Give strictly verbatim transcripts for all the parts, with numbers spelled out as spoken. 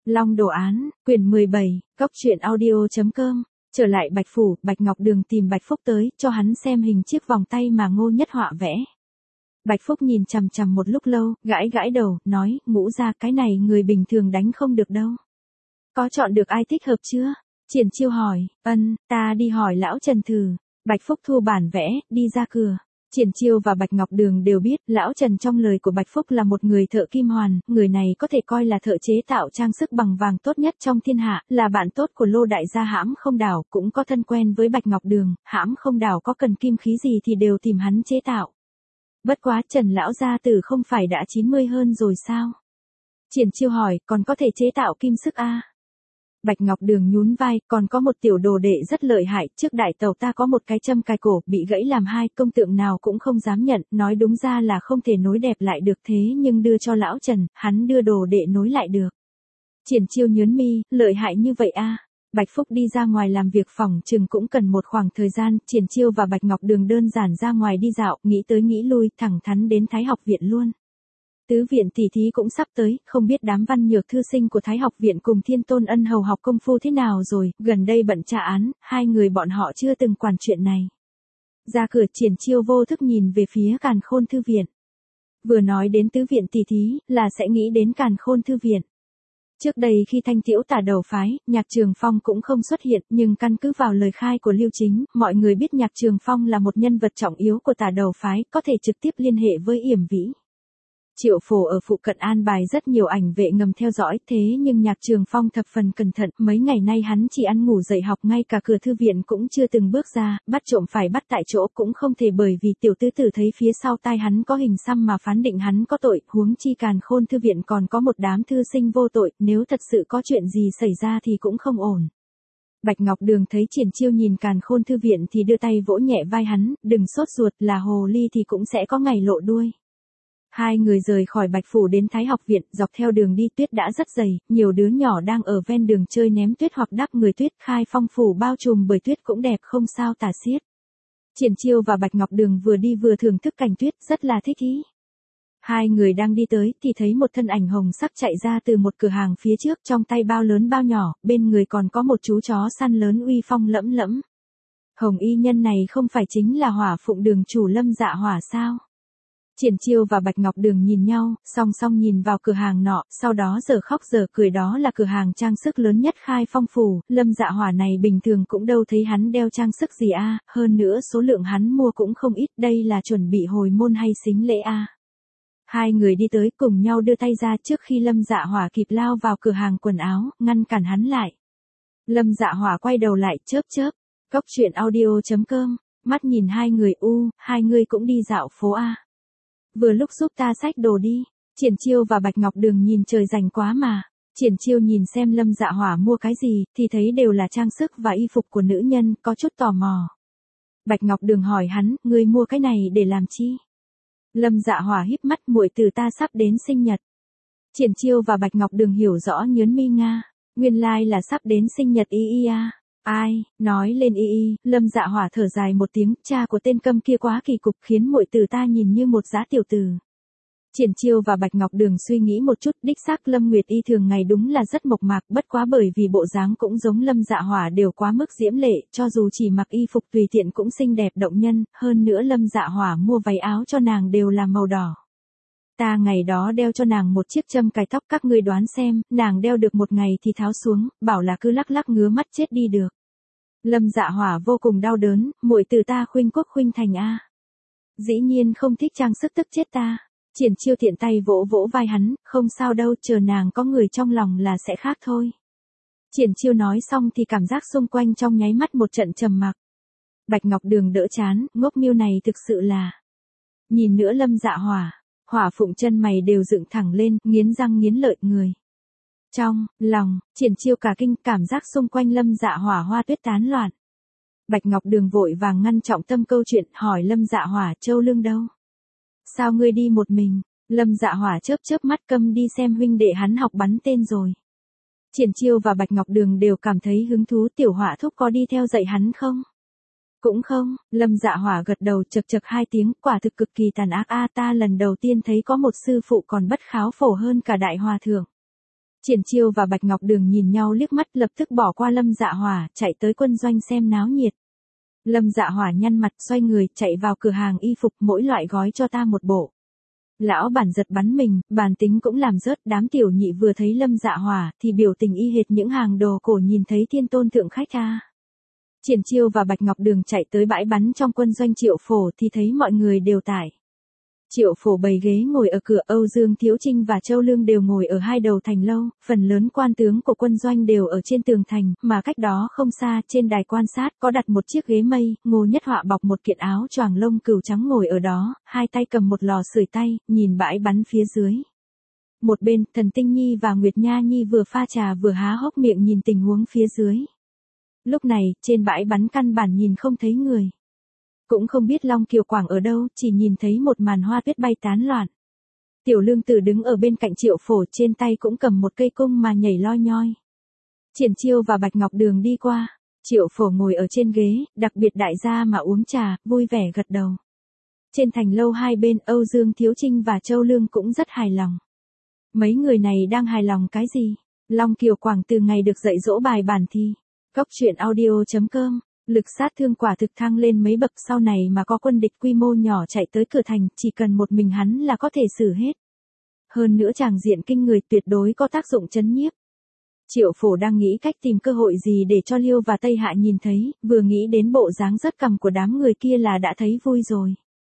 Long Đồ Án, quyển mười bảy, góc truyện audio.com. Trở lại Bạch Phủ, Bạch Ngọc Đường tìm Bạch Phúc tới, cho hắn xem hình chiếc vòng tay mà Ngô Nhất Họa vẽ. Bạch Phúc nhìn chằm chằm một lúc lâu, gãi gãi đầu, nói, Ngũ gia, cái này người bình thường đánh không được đâu. Có chọn được ai thích hợp chưa? Triển Chiêu hỏi, ân, ta đi hỏi lão Trần thử. Bạch Phúc thu bản vẽ, đi ra cửa. Triển Chiêu và Bạch Ngọc Đường đều biết, lão Trần trong lời của Bạch Phúc là một người thợ kim hoàn, người này có thể coi là thợ chế tạo trang sức bằng vàng tốt nhất trong thiên hạ, là bạn tốt của Lô đại gia Hãm Không Đảo, cũng có thân quen với Bạch Ngọc Đường, Hãm Không Đảo có cần kim khí gì thì đều tìm hắn chế tạo. Bất quá Trần lão gia tử không phải đã chín mươi hơn rồi sao? Triển Chiêu hỏi, còn có thể chế tạo kim sức a? À? Bạch Ngọc Đường nhún vai, còn có một tiểu đồ đệ rất lợi hại, trước đại tàu ta có một cái châm cài cổ, bị gãy làm hai, công tượng nào cũng không dám nhận, nói đúng ra là không thể nối đẹp lại được thế nhưng đưa cho lão Trần, hắn đưa đồ đệ nối lại được. Triển Chiêu nhớn mi, lợi hại như vậy a? À? Bạch Phúc đi ra ngoài làm việc phòng chừng cũng cần một khoảng thời gian, Triển Chiêu và Bạch Ngọc Đường đơn giản ra ngoài đi dạo, nghĩ tới nghĩ lui, thẳng thắn đến Thái học viện luôn. Tứ viện tỷ thí cũng sắp tới, không biết đám văn nhược thư sinh của Thái học viện cùng Thiên Tôn Ân Hầu học công phu thế nào rồi, gần đây bận tra án, hai người bọn họ chưa từng quản chuyện này. Ra cửa Triển Chiêu vô thức nhìn về phía Càn Khôn thư viện. Vừa nói đến tứ viện tỷ thí, là sẽ nghĩ đến Càn Khôn thư viện. Trước đây khi Thanh Tiễu tả đầu phái, Nhạc Trường Phong cũng không xuất hiện, nhưng căn cứ vào lời khai của Lưu Chính, mọi người biết Nhạc Trường Phong là một nhân vật trọng yếu của tả đầu phái, có thể trực tiếp liên hệ với Yểm Vĩ. Triệu Phổ ở phụ cận an bài rất nhiều ảnh vệ ngầm theo dõi, thế nhưng Nhạc Trường Phong thập phần cẩn thận, mấy ngày nay hắn chỉ ăn ngủ dậy học, ngay cả cửa thư viện cũng chưa từng bước ra, bắt trộm phải bắt tại chỗ cũng không thể, bởi vì tiểu tứ tử thấy phía sau tai hắn có hình xăm mà phán định hắn có tội, huống chi Càn Khôn thư viện còn có một đám thư sinh vô tội, nếu thật sự có chuyện gì xảy ra thì cũng không ổn. Bạch Ngọc Đường thấy Triển Chiêu nhìn Càn Khôn thư viện thì đưa tay vỗ nhẹ vai hắn, đừng sốt ruột, là hồ ly thì cũng sẽ có ngày lộ đuôi. Hai người rời khỏi Bạch Phủ đến Thái học viện, dọc theo đường đi tuyết đã rất dày, nhiều đứa nhỏ đang ở ven đường chơi ném tuyết hoặc đắp người tuyết, Khai Phong phủ bao trùm bởi tuyết cũng đẹp không sao tả xiết. Triển Chiêu và Bạch Ngọc Đường vừa đi vừa thưởng thức cảnh tuyết, rất là thích ý. Hai người đang đi tới thì thấy một thân ảnh hồng sắc chạy ra từ một cửa hàng phía trước, trong tay bao lớn bao nhỏ, bên người còn có một chú chó săn lớn uy phong lẫm lẫm. Hồng y nhân này không phải chính là Hỏa Phụng đường chủ Lâm Dạ Hỏa sao? Triển Chiêu và Bạch Ngọc Đường nhìn nhau, song song nhìn vào cửa hàng nọ, sau đó giờ khóc giờ cười, đó là cửa hàng trang sức lớn nhất Khai Phong phủ, Lâm Dạ Hỏa này bình thường cũng đâu thấy hắn đeo trang sức gì a, à, hơn nữa số lượng hắn mua cũng không ít, đây là chuẩn bị hồi môn hay xính lễ a. À. Hai người đi tới cùng nhau đưa tay ra trước khi Lâm Dạ Hỏa kịp lao vào cửa hàng quần áo, ngăn cản hắn lại. Lâm Dạ Hỏa quay đầu lại, chớp chớp, góc truyện audio.com, mắt nhìn hai người, u, hai người cũng đi dạo phố a. À. Vừa lúc giúp ta xách đồ đi. Triển Chiêu và Bạch Ngọc Đường nhìn trời rảnh quá mà. Triển Chiêu nhìn xem Lâm Dạ Hỏa mua cái gì, thì thấy đều là trang sức và y phục của nữ nhân, có chút tò mò. Bạch Ngọc Đường hỏi hắn, ngươi mua cái này để làm chi? Lâm Dạ Hỏa híp mắt, muội từ ta sắp đến sinh nhật. Triển Chiêu và Bạch Ngọc Đường hiểu rõ, nhớn mi nga, nguyên lai là sắp đến sinh nhật y y a. Ai, nói lên y y, Lâm Dạ Hỏa thở dài một tiếng, cha của tên câm kia quá kỳ cục, khiến muội tử ta nhìn như một dã tiểu tử. Triển Chiêu và Bạch Ngọc Đường suy nghĩ một chút, đích xác Lâm Nguyệt Y thường ngày đúng là rất mộc mạc, bất quá bởi vì bộ dáng cũng giống Lâm Dạ Hỏa đều quá mức diễm lệ, cho dù chỉ mặc y phục tùy tiện cũng xinh đẹp động nhân, hơn nữa Lâm Dạ Hỏa mua váy áo cho nàng đều là màu đỏ. Ta ngày đó đeo cho nàng một chiếc châm cài tóc, các ngươi đoán xem, nàng đeo được một ngày thì tháo xuống, bảo là cứ lắc lắc ngứa mắt chết đi được. Lâm Dạ Hỏa vô cùng đau đớn, muội từ ta khuynh quốc khuynh thành a. Dĩ nhiên không thích trang sức, tức chết ta. Triển Chiêu tiện tay vỗ vỗ vai hắn, không sao đâu, chờ nàng có người trong lòng là sẽ khác thôi. Triển Chiêu nói xong thì cảm giác xung quanh trong nháy mắt một trận trầm mặc. Bạch Ngọc Đường đỡ chán, ngốc miêu này thực sự là. Nhìn nữa Lâm Dạ Hỏa. Hỏa Phụng chân mày đều dựng thẳng lên, nghiến răng nghiến lợi người. Trong lòng, Triển Chiêu cả kinh, cảm giác xung quanh Lâm Dạ Hỏa hoa tuyết tán loạn. Bạch Ngọc Đường vội vàng ngăn trọng tâm câu chuyện, hỏi Lâm Dạ Hỏa, Châu Lương đâu? Sao ngươi đi một mình? Lâm Dạ Hỏa chớp chớp mắt, câm đi xem huynh đệ hắn học bắn tên rồi. Triển Chiêu và Bạch Ngọc Đường đều cảm thấy hứng thú, tiểu Hỏa thúc có đi theo dạy hắn không? Cũng không, Lâm Dạ Hỏa gật đầu chật chật hai tiếng, quả thực cực kỳ tàn ác a, ta lần đầu tiên thấy có một sư phụ còn bất kháo phổ hơn cả đại hòa thượng. Triển Chiêu và Bạch Ngọc Đường nhìn nhau liếc mắt, lập tức bỏ qua Lâm Dạ Hỏa, chạy tới quân doanh xem náo nhiệt. Lâm Dạ Hỏa nhăn mặt, xoay người, chạy vào cửa hàng y phục, mỗi loại gói cho ta một bộ. Lão bản giật bắn mình, bản tính cũng làm rớt, đám tiểu nhị vừa thấy Lâm Dạ Hỏa, thì biểu tình y hệt những hàng đồ cổ nhìn thấy thiên tôn thượng khách a. Triển Chiêu và Bạch Ngọc Đường chạy tới bãi bắn trong quân doanh Triệu Phổ thì thấy mọi người đều tại. Triệu Phổ bày ghế ngồi ở cửa, Âu Dương Thiếu Trinh và Châu Lương đều ngồi ở hai đầu thành lâu, phần lớn quan tướng của quân doanh đều ở trên tường thành, mà cách đó không xa, trên đài quan sát, có đặt một chiếc ghế mây, Ngô Nhất Họa bọc một kiện áo choàng lông cừu trắng ngồi ở đó, hai tay cầm một lò sưởi tay, nhìn bãi bắn phía dưới. Một bên, Thần Tinh Nhi và Nguyệt Nha Nhi vừa pha trà vừa há hốc miệng nhìn tình huống phía dưới. Lúc này, trên bãi bắn căn bản nhìn không thấy người. Cũng không biết Long Kiều Quảng ở đâu, chỉ nhìn thấy một màn hoa tuyết bay tán loạn. Tiểu Lương Tử đứng ở bên cạnh Triệu Phổ, trên tay cũng cầm một cây cung mà nhảy loi nhoi. Triển Chiêu và Bạch Ngọc Đường đi qua, Triệu Phổ ngồi ở trên ghế, đặc biệt đại gia mà uống trà, vui vẻ gật đầu. Trên thành lâu hai bên, Âu Dương Thiếu Trinh và Châu Lương cũng rất hài lòng. Mấy người này đang hài lòng cái gì? Long Kiều Quảng từ ngày được dạy dỗ bài bản thi. Cốc truyện audio chấm com. Lực sát thương quả thực thăng lên mấy bậc, sau này mà có quân địch quy mô nhỏ chạy tới cửa thành, chỉ cần một mình hắn là có thể xử hết. Hơn nữa tràng diện kinh người, tuyệt đối có tác dụng chấn nhiếp. Triệu Phổ đang nghĩ cách tìm cơ hội gì để cho Liêu và Tây Hạ nhìn thấy, vừa nghĩ đến bộ dáng rất cằm của đám người kia là đã thấy vui rồi.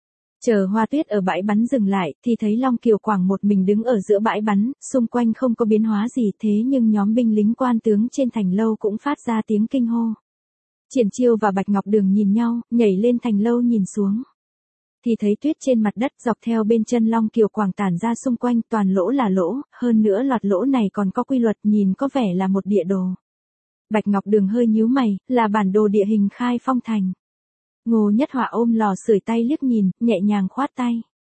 Chờ hoa tuyết ở bãi bắn dừng lại, thì thấy Long Kiều Quảng một mình đứng ở giữa bãi bắn, xung quanh không có biến hóa gì, thế nhưng nhóm binh lính quan tướng trên thành lâu cũng phát ra tiếng kinh hô. Triển Chiêu và Bạch Ngọc Đường nhìn nhau, nhảy lên thành lâu nhìn xuống. Thì thấy tuyết trên mặt đất dọc theo bên chân Long Kiều Quảng tản ra xung quanh, toàn lỗ là lỗ, hơn nữa loạt lỗ này còn có quy luật, nhìn có vẻ là một địa đồ. Bạch Ngọc Đường hơi nhíu mày, là bản đồ địa hình khai phong thành. Ngô Nhất Họa ôm lò sưởi tay liếc nhìn, nhẹ nhàng khoát tay.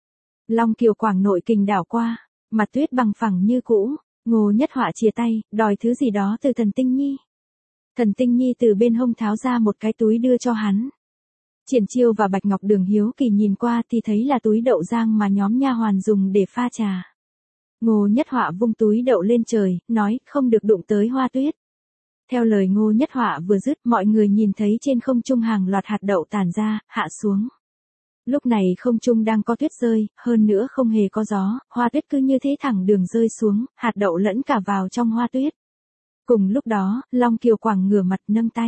Long Kiều Quảng nội kình đảo qua, mặt tuyết bằng phẳng như cũ, Ngô Nhất Họa chìa tay, đòi thứ gì đó từ Thần Tinh Nhi. Thần Tinh Nhi từ bên hông tháo ra một cái túi đưa cho hắn. Triển Chiêu và Bạch Ngọc Đường hiếu kỳ nhìn qua thì thấy là túi đậu rang mà nhóm nha hoàn dùng để pha trà. Ngô Nhất Họa vung túi đậu lên trời, nói không được đụng tới hoa tuyết. Theo lời Ngô Nhất Họa vừa dứt, mọi người nhìn thấy trên không trung hàng loạt hạt đậu tản ra, hạ xuống. Lúc này không trung đang có tuyết rơi, hơn nữa không hề có gió, hoa tuyết cứ như thế thẳng đường rơi xuống, hạt đậu lẫn cả vào trong hoa tuyết. Cùng lúc đó, Long Kiều Quảng ngửa mặt nâng tay.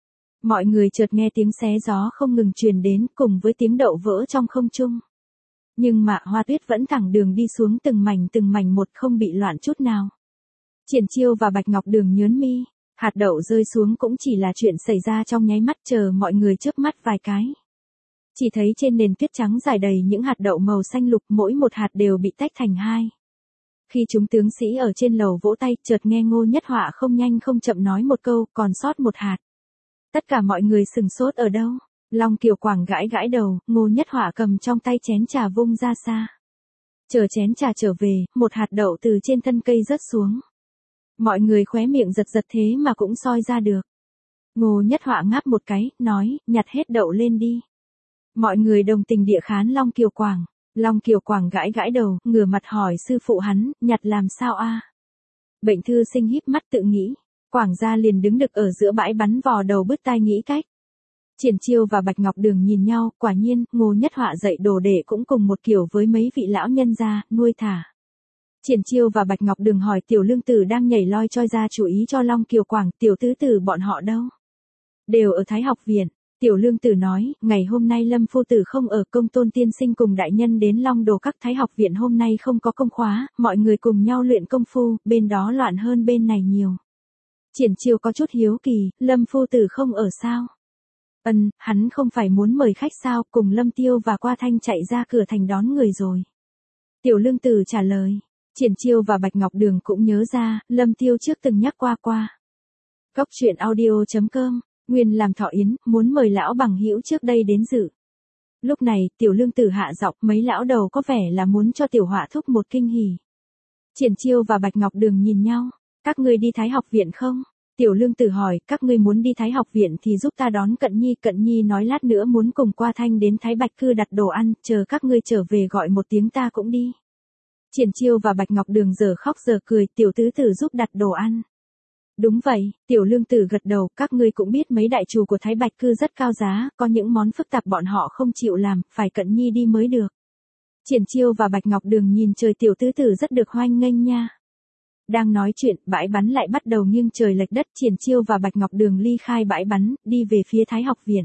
Mọi người chợt nghe tiếng xé gió không ngừng truyền đến, cùng với tiếng đậu vỡ trong không trung. Nhưng mà hoa tuyết vẫn thẳng đường đi xuống từng mảnh từng mảnh một, không bị loạn chút nào. Triển Chiêu và Bạch Ngọc Đường nhớn mi, hạt đậu rơi xuống cũng chỉ là chuyện xảy ra trong nháy mắt, chờ mọi người chớp mắt vài cái. Chỉ thấy trên nền tuyết trắng dài đầy những hạt đậu màu xanh lục, mỗi một hạt đều bị tách thành hai. Khi chúng tướng sĩ ở trên lầu vỗ tay, chợt nghe Ngô Nhất Họa không nhanh không chậm nói một câu, còn sót một hạt. Tất cả mọi người sừng sốt, ở đâu? Long Kiều Quảng gãi gãi đầu, Ngô Nhất Họa cầm trong tay chén trà vung ra xa. Chờ chén trà trở về, một hạt đậu từ trên thân cây rớt xuống. Mọi người khóe miệng giật giật thế mà cũng soi ra được. Ngô Nhất Họa ngáp một cái, nói, nhặt hết đậu lên đi. Mọi người đồng tình địa khán Long Kiều Quảng. Long Kiều Quảng gãi gãi đầu, ngửa mặt hỏi sư phụ hắn, nhặt làm sao a? Bệnh thư sinh híp mắt tự nghĩ. Quảng gia liền đứng đực ở giữa bãi bắn, vò đầu bứt tai nghĩ cách. Triển Chiêu và Bạch Ngọc Đường nhìn nhau, quả nhiên, Ngô Nhất Họa dạy đồ đệ cũng cùng một kiểu với mấy vị lão nhân gia, nuôi thả. Triển Chiêu và Bạch Ngọc Đường hỏi Tiểu Lương Tử đang nhảy loi choi ra chủ ý cho Long Kiều Quảng, Tiểu Tứ Tử bọn họ đâu? Đều ở Thái Học Viện. Tiểu Lương Tử nói, ngày hôm nay Lâm Phu Tử không ở, Công Tôn tiên sinh cùng đại nhân đến Long Đồ Các. Thái Học Viện hôm nay không có công khóa, mọi người cùng nhau luyện công phu, bên đó loạn hơn bên này nhiều. Triển Chiêu có chút hiếu kỳ, Lâm Phu Tử không ở sao? Ân, hắn không phải muốn mời khách sao, cùng Lâm Tiêu và Qua Thanh chạy ra cửa thành đón người rồi. Tiểu Lương Tử trả lời. Triển Chiêu và Bạch Ngọc Đường cũng nhớ ra, Lâm Tiêu trước từng nhắc qua qua. Cốc truyện audio chấm com, nguyên làm thọ yến, muốn mời lão bằng hữu trước đây đến dự. Lúc này, Tiểu Lương Tử hạ giọng, mấy lão đầu có vẻ là muốn cho Tiểu Họa thúc một kinh hỉ. Triển Chiêu và Bạch Ngọc Đường nhìn nhau, các ngươi đi Thái Học Viện không? Tiểu Lương Tử hỏi, các ngươi muốn đi Thái Học Viện thì giúp ta đón Cận Nhi. Cận Nhi nói lát nữa muốn cùng Qua Thanh đến Thái Bạch Cư đặt đồ ăn, chờ các ngươi trở về gọi một tiếng ta cũng đi. Triển Chiêu và Bạch Ngọc Đường giờ khóc giờ cười, tiểu tứ tử giúp đặt đồ ăn. Đúng vậy, tiểu lương tử gật đầu, các ngươi cũng biết mấy đại chủ của Thái Bạch Cư rất cao giá, có những món phức tạp bọn họ không chịu làm, phải Cận Nhi đi mới được. Triển Chiêu và Bạch Ngọc Đường nhìn trời, tiểu tứ tử rất được hoan nghênh nha. Đang nói chuyện, bãi bắn lại bắt đầu nghiêng trời lệch đất, Triển Chiêu và Bạch Ngọc Đường ly khai bãi bắn, đi về phía Thái học viện.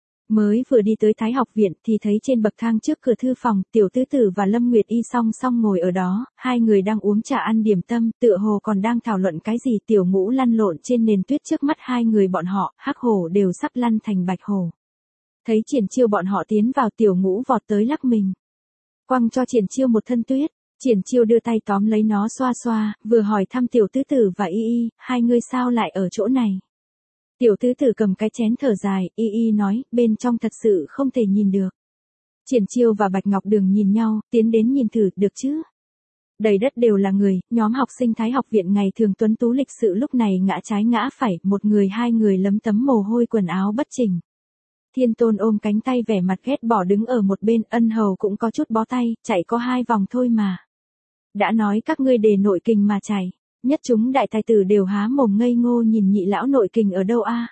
Mới vừa đi tới Thái học viện thì thấy trên bậc thang trước cửa thư phòng, tiểu tứ tử và Lâm Nguyệt Y song song ngồi ở đó, hai người đang uống trà ăn điểm tâm, tựa hồ còn đang thảo luận cái gì. Tiểu Ngũ lăn lộn trên nền tuyết trước mắt hai người bọn họ, hắc hổ đều sắp lăn thành bạch hổ. Thấy Triển Chiêu bọn họ tiến vào, Tiểu Ngũ vọt tới lắc mình, quăng cho Triển Chiêu một thân tuyết. Triển Chiêu đưa tay tóm lấy nó xoa xoa, vừa hỏi thăm tiểu tứ tử và Y Y, hai người sao lại ở chỗ này? Tiểu tứ tử cầm cái chén thở dài, Y Y nói, bên trong thật sự không thể nhìn được. Triển Chiêu và Bạch Ngọc Đường nhìn nhau, tiến đến nhìn thử, được chứ? Đầy đất đều là người, nhóm học sinh Thái học viện ngày thường tuấn tú lịch sự lúc này ngã trái ngã phải, một người hai người lấm tấm mồ hôi, quần áo bất chỉnh. Thiên Tôn ôm cánh tay vẻ mặt ghét bỏ đứng ở một bên, Ân Hầu cũng có chút bó tay, chạy có hai vòng thôi mà. Đã nói các ngươi đề nội kình mà chạy. Nhất chúng đại tài tử đều há mồm ngây ngô nhìn nhị lão nội kình ở đâu a?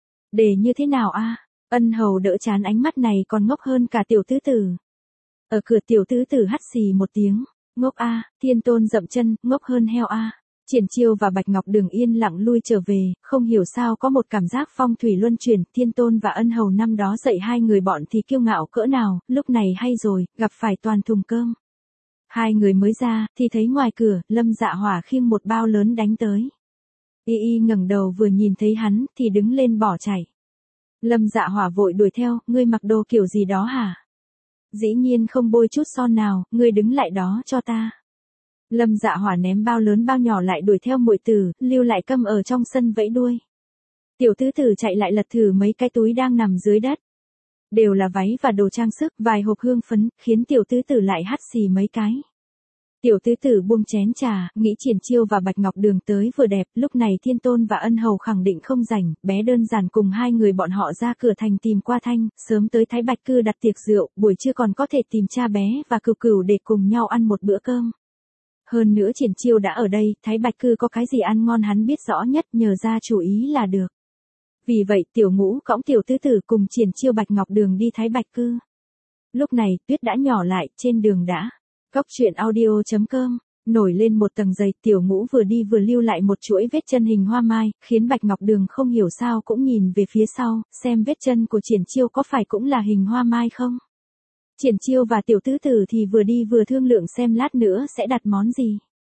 Đề như thế nào a? Ân Hầu đỡ chán, ánh mắt này còn ngốc hơn cả tiểu tứ tử. Ở cửa tiểu tứ tử hắt xì một tiếng, ngốc a, Thiên Tôn dậm chân, ngốc hơn heo a. Triển Chiêu và Bạch Ngọc Đường yên lặng lui trở về, không hiểu sao có một cảm giác phong thủy luân chuyển, Thiên Tôn và Ân Hầu năm đó dạy hai người bọn thì kiêu ngạo cỡ nào, lúc này hay rồi, gặp phải toàn thùng cơm. Hai người mới ra, thì thấy ngoài cửa, Lâm Dạ Hỏa khiêng một bao lớn đánh tới. Y Y ngẩng đầu vừa nhìn thấy hắn, thì đứng lên bỏ chạy. Lâm Dạ Hỏa vội đuổi theo, ngươi mặc đồ kiểu gì đó hả? Dĩ nhiên không bôi chút son nào, ngươi đứng lại đó cho ta. Lâm Dạ Hỏa ném bao lớn bao nhỏ lại đuổi theo muội tử, lưu lại câm ở trong sân vẫy đuôi. Tiểu tứ tử chạy lại lật thử mấy cái túi đang nằm dưới đất. Đều là váy và đồ trang sức, vài hộp hương phấn, khiến tiểu tứ tử lại hắt xì mấy cái. Tiểu tứ tử buông chén trà, nghĩ Triển Chiêu và Bạch Ngọc Đường tới vừa đẹp, lúc này Thiên Tôn và Ân Hầu khẳng định không rảnh, bé đơn giản cùng hai người bọn họ ra cửa thành tìm qua Thanh, sớm tới Thái Bạch Cư đặt tiệc rượu, buổi trưa còn có thể tìm cha bé và Cửu Cửu để cùng nhau ăn một bữa cơm. Hơn nữa Triển Chiêu đã ở đây, Thái Bạch Cư có cái gì ăn ngon hắn biết rõ nhất, nhờ ra chủ ý là được. Vì vậy, Tiểu Ngũ cõng tiểu tứ tử cùng Triển Chiêu Bạch Ngọc Đường đi Thái Bạch Cư. Lúc này, tuyết đã nhỏ lại, trên đường đã. Cóc truyện audio chấm com, nổi lên một tầng dày, Tiểu Ngũ vừa đi vừa lưu lại một chuỗi vết chân hình hoa mai, khiến Bạch Ngọc Đường không hiểu sao cũng nhìn về phía sau, xem vết chân của Triển Chiêu có phải cũng là hình hoa mai không. Triển Chiêu và tiểu tứ tử thì vừa đi vừa thương lượng xem lát nữa sẽ đặt món gì.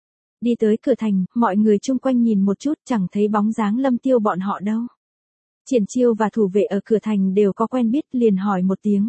Đi tới cửa thành, mọi người chung quanh nhìn một chút chẳng thấy bóng dáng Lâm Tiêu bọn họ đâu. Triển Chiêu và thủ vệ ở cửa thành đều có quen biết, liền hỏi một tiếng.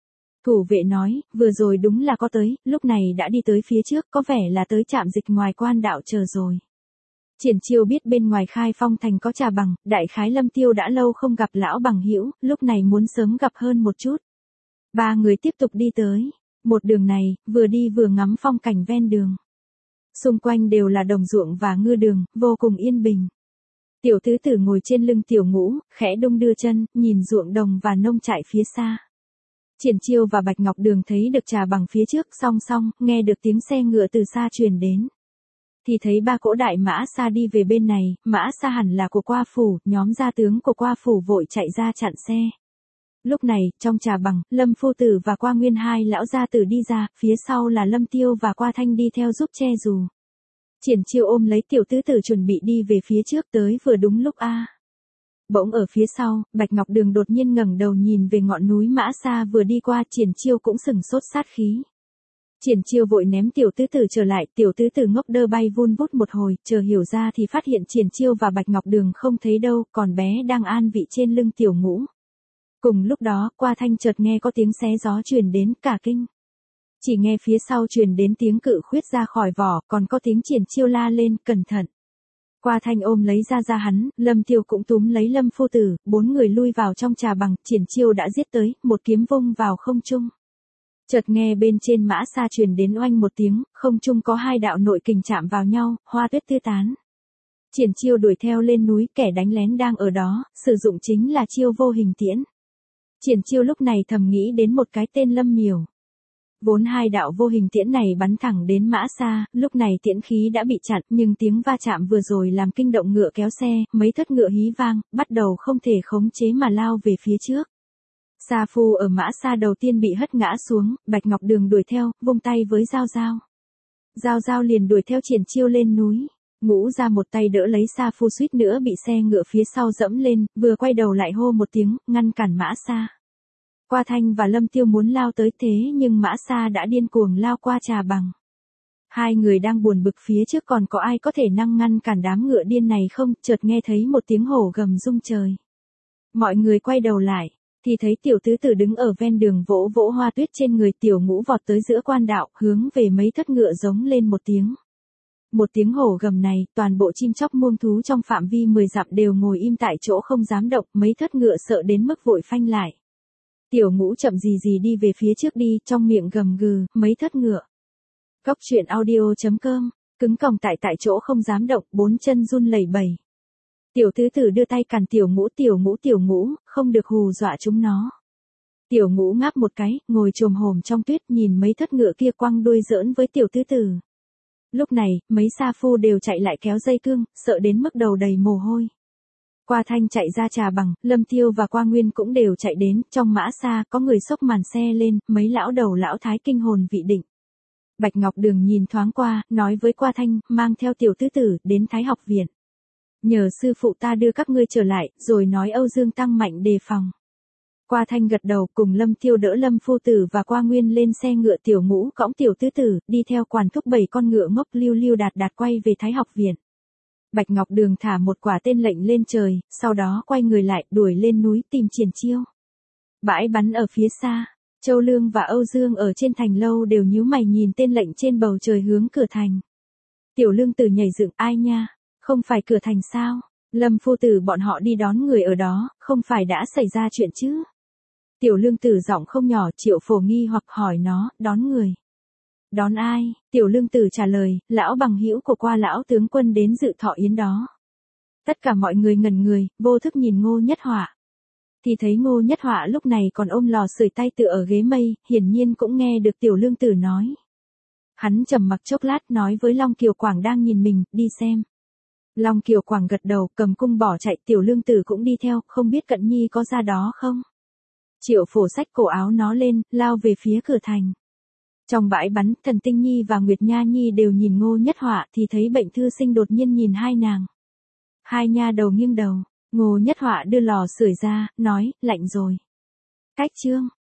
Thủ vệ nói, vừa rồi đúng là có tới, lúc này đã đi tới phía trước, có vẻ là tới trạm dịch ngoài quan đạo chờ rồi. Triển Chiêu biết bên ngoài Khai Phong thành có Trà Bằng, đại khái Lâm Tiêu đã lâu không gặp lão bằng hữu, lúc này muốn sớm gặp hơn một chút. Ba người tiếp tục đi tới, một đường này, vừa đi vừa ngắm phong cảnh ven đường. Xung quanh đều là đồng ruộng và ngư đường, vô cùng yên bình. Tiểu tứ tử ngồi trên lưng Tiểu Ngũ, khẽ đung đưa chân, nhìn ruộng đồng và nông trại phía xa. Triển Chiêu và Bạch Ngọc Đường thấy được Trà Bằng phía trước, song song, nghe được tiếng xe ngựa từ xa truyền đến. Thì thấy ba cỗ đại mã xa đi về bên này, mã xa hẳn là của Qua Phủ, nhóm gia tướng của Qua Phủ vội chạy ra chặn xe. Lúc này, trong Trà Bằng, Lâm Phu Tử và Qua Nguyên hai lão gia tử đi ra, phía sau là Lâm Tiêu và Qua Thanh đi theo giúp che dù. Triển Chiêu ôm lấy tiểu tứ tử chuẩn bị đi về phía trước, tới vừa đúng lúc a. Bỗng ở phía sau, Bạch Ngọc Đường đột nhiên ngẩng đầu nhìn về ngọn núi Mã Sa vừa đi qua, Triển Chiêu cũng sừng sốt sát khí. Triển Chiêu vội ném tiểu tứ tử trở lại, tiểu tứ tử ngốc đơ bay vun vút một hồi, chờ hiểu ra thì phát hiện Triển Chiêu và Bạch Ngọc Đường không thấy đâu, còn bé đang an vị trên lưng Tiểu Ngũ. Cùng lúc đó, Qua Thanh chợt nghe có tiếng xé gió truyền đến, cả kinh. Chỉ nghe phía sau truyền đến tiếng cự khuyết ra khỏi vỏ, còn có tiếng Triển Chiêu la lên, cẩn thận. Qua Thanh ôm lấy ra ra hắn, Lâm Tiêu cũng túm lấy Lâm Phu Tử, bốn người lui vào trong Trà Bằng, Triển Chiêu đã giết tới, một kiếm vung vào không trung. Chợt nghe bên trên mã xa truyền đến oanh một tiếng, không trung có hai đạo nội kình chạm vào nhau, hoa tuyết tứ tán. Triển Chiêu đuổi theo lên núi, kẻ đánh lén đang ở đó, sử dụng chính là chiêu vô hình tiễn. Triển Chiêu lúc này thầm nghĩ đến một cái tên Lâm Miểu. Vốn hai đạo vô hình tiễn này bắn thẳng đến Mã Sa, lúc này tiễn khí đã bị chặn, nhưng tiếng va chạm vừa rồi làm kinh động ngựa kéo xe, mấy thất ngựa hí vang, bắt đầu không thể khống chế mà lao về phía trước. Sa Phu ở Mã Sa đầu tiên bị hất ngã xuống, Bạch Ngọc Đường đuổi theo, vung tay với Giao Giao. Giao Giao liền đuổi theo triển chiêu lên núi. Ngũ ra một tay đỡ lấy Sa Phu suýt nữa bị xe ngựa phía sau dẫm lên, vừa quay đầu lại hô một tiếng, ngăn cản Mã Sa. Qua Thanh và Lâm Tiêu muốn lao tới thế nhưng Mã Sa đã điên cuồng lao qua Trà Bằng. Hai người đang buồn bực phía trước còn có ai có thể năng ngăn cản đám ngựa điên này không, chợt nghe thấy một tiếng hổ gầm rung trời. Mọi người quay đầu lại, thì thấy tiểu tứ tử đứng ở ven đường vỗ vỗ hoa tuyết trên người. Tiểu Ngũ vọt tới giữa quan đạo, hướng về mấy thất ngựa giống lên một tiếng. Một tiếng hổ gầm này, toàn bộ chim chóc muông thú trong phạm vi mười dặm đều ngồi im tại chỗ không dám động, mấy thất ngựa sợ đến mức vội phanh lại. Tiểu Ngũ chậm gì gì đi về phía trước đi, trong miệng gầm gừ, mấy thất ngựa. Góc truyện audio chấm com, cứng còng tại tại chỗ không dám động, bốn chân run lẩy bẩy. Tiểu tứ tử đưa tay cản Tiểu Ngũ, Tiểu Ngũ Tiểu Ngũ, không được hù dọa chúng nó. Tiểu Ngũ ngáp một cái, ngồi chồm hổm trong tuyết nhìn mấy thất ngựa kia quăng đuôi giỡn với tiểu tứ tử. Lúc này, mấy sa phu đều chạy lại kéo dây cương, sợ đến mức đầu đầy mồ hôi. Qua Thanh chạy ra Trà Bằng, Lâm Tiêu và Qua Nguyên cũng đều chạy đến, trong Mã Sa có người xốc màn xe lên, mấy lão đầu lão thái kinh hồn vị định. Bạch Ngọc Đường nhìn thoáng qua, nói với Qua Thanh, mang theo tiểu tứ tử, đến Thái học viện. Nhờ sư phụ ta đưa các ngươi trở lại, rồi nói Âu Dương tăng mạnh đề phòng. Qua Thanh gật đầu, cùng Lâm Tiêu đỡ Lâm phu tử và Qua Nguyên lên xe ngựa. Tiểu Ngũ cõng tiểu tứ tử, đi theo quản thúc bảy con ngựa ngốc lưu lưu đạt đạt quay về Thái học viện. Bạch Ngọc Đường thả một quả tên lệnh lên trời, sau đó quay người lại, đuổi lên núi tìm Triển Chiêu. Bãi bắn ở phía xa, Châu Lương và Âu Dương ở trên thành lâu đều nhíu mày nhìn tên lệnh trên bầu trời hướng cửa thành. Tiểu Lương Tử nhảy dựng, ai nha, không phải cửa thành sao? Lâm phu tử bọn họ đi đón người ở đó, không phải đã xảy ra chuyện chứ? Tiểu Lương Tử giọng không nhỏ, Triệu Phổ nghi hoặc hỏi nó, đón người. Đón ai? Tiểu Lương Tử trả lời, lão bằng hữu của Qua lão tướng quân đến dự thọ yến đó. Tất cả mọi người ngẩn người, vô thức nhìn Ngô Nhất Họa. Thì thấy Ngô Nhất Họa lúc này còn ôm lò sưởi tay tựa ở ghế mây, hiển nhiên cũng nghe được Tiểu Lương Tử nói. Hắn trầm mặc chốc lát nói với Long Kiều Quảng đang nhìn mình, đi xem. Long Kiều Quảng gật đầu, cầm cung bỏ chạy. Tiểu Lương Tử cũng đi theo, không biết Cận Nhi có ra đó không? Triệu Phổ xách cổ áo nó lên, lao về phía cửa thành. Trong bãi bắn, Thần Tinh Nhi và Nguyệt Nha Nhi đều nhìn Ngô Nhất Họa thì thấy Bệnh Thư Sinh đột nhiên nhìn hai nàng. Hai nha đầu nghiêng đầu, Ngô Nhất Họa đưa lò sưởi ra, nói, lạnh rồi. Cách chương.